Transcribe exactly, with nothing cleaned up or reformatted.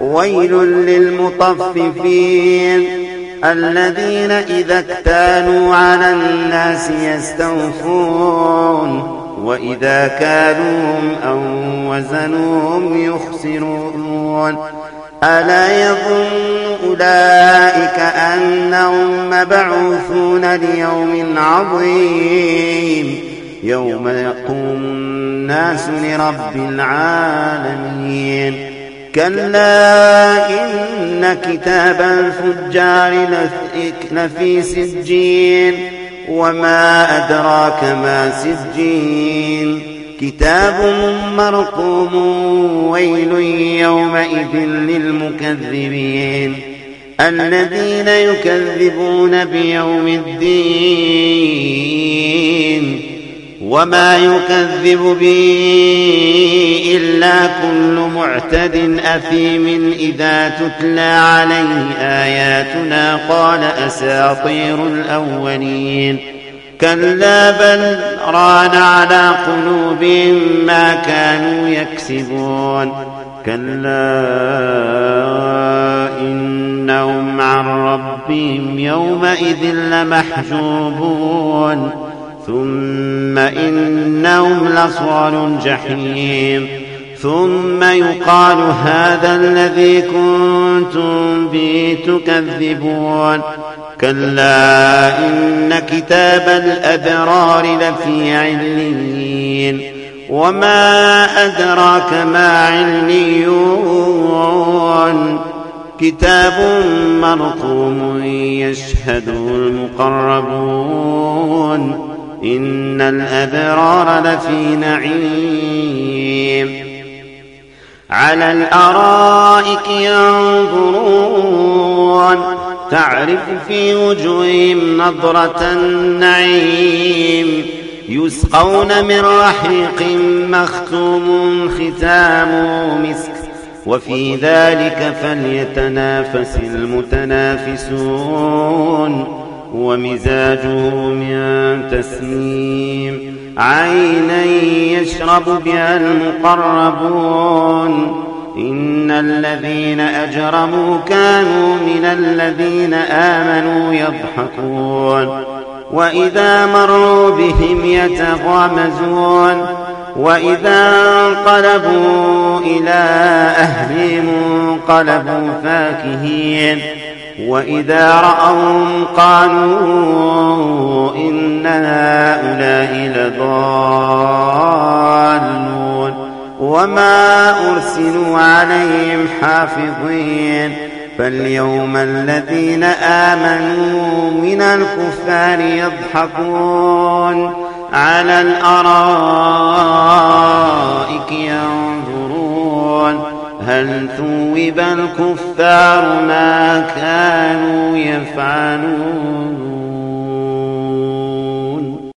ويل للمطففين الذين إذا اكتالوا على الناس يستوفون وإذا كالوهم أو وزنوهم يخسرون ألا يظن أولئك أنهم مبعوثون ليوم عظيم يوم يقوم الناس لرب العالمين كلا إن كتاب الفجار لفي سجين وما أدراك ما سجين كتاب مرقوم ويل يومئذ للمكذبين الذين يكذبون بيوم الدين وما يكذب به إلا كل معتد أثيم إذا تتلى عليه آياتنا قال أساطير الأولين كلا بل ران على قلوبهم ما كانوا يكسبون كلا إنهم عن ربهم يومئذ لمحجوبون ثم إنهم لصال الجحيم ثم يقال هذا الذي كنتم به تكذبون كلا إن كتاب الأبرار لفي عليين وما أدراك ما عليون كتاب مرقوم يشهده المقربون إن الأبرار لفي نعيم على الأرائك ينظرون تعرف في وجوههم نضرة النعيم يسقون من رحيق مختوم ختامه مسك وفي ذلك فليتنافس المتنافسون ومزاجه من تسنيم عينا يشرب بها المقربون إن الذين أجرموا كانوا من الذين آمنوا يضحكون وإذا مروا بهم يتغامزون وإذا انقلبوا إلى أهلهم انقلبوا فاكهين وإذا رأوهم قالوا إن هؤلاء لضالون وما أرسلوا عليهم حافظين فاليوم الذين آمنوا من الكفار يضحكون على الأرائك ينظرون هل ثوب الكفار ما كانوا يفعلون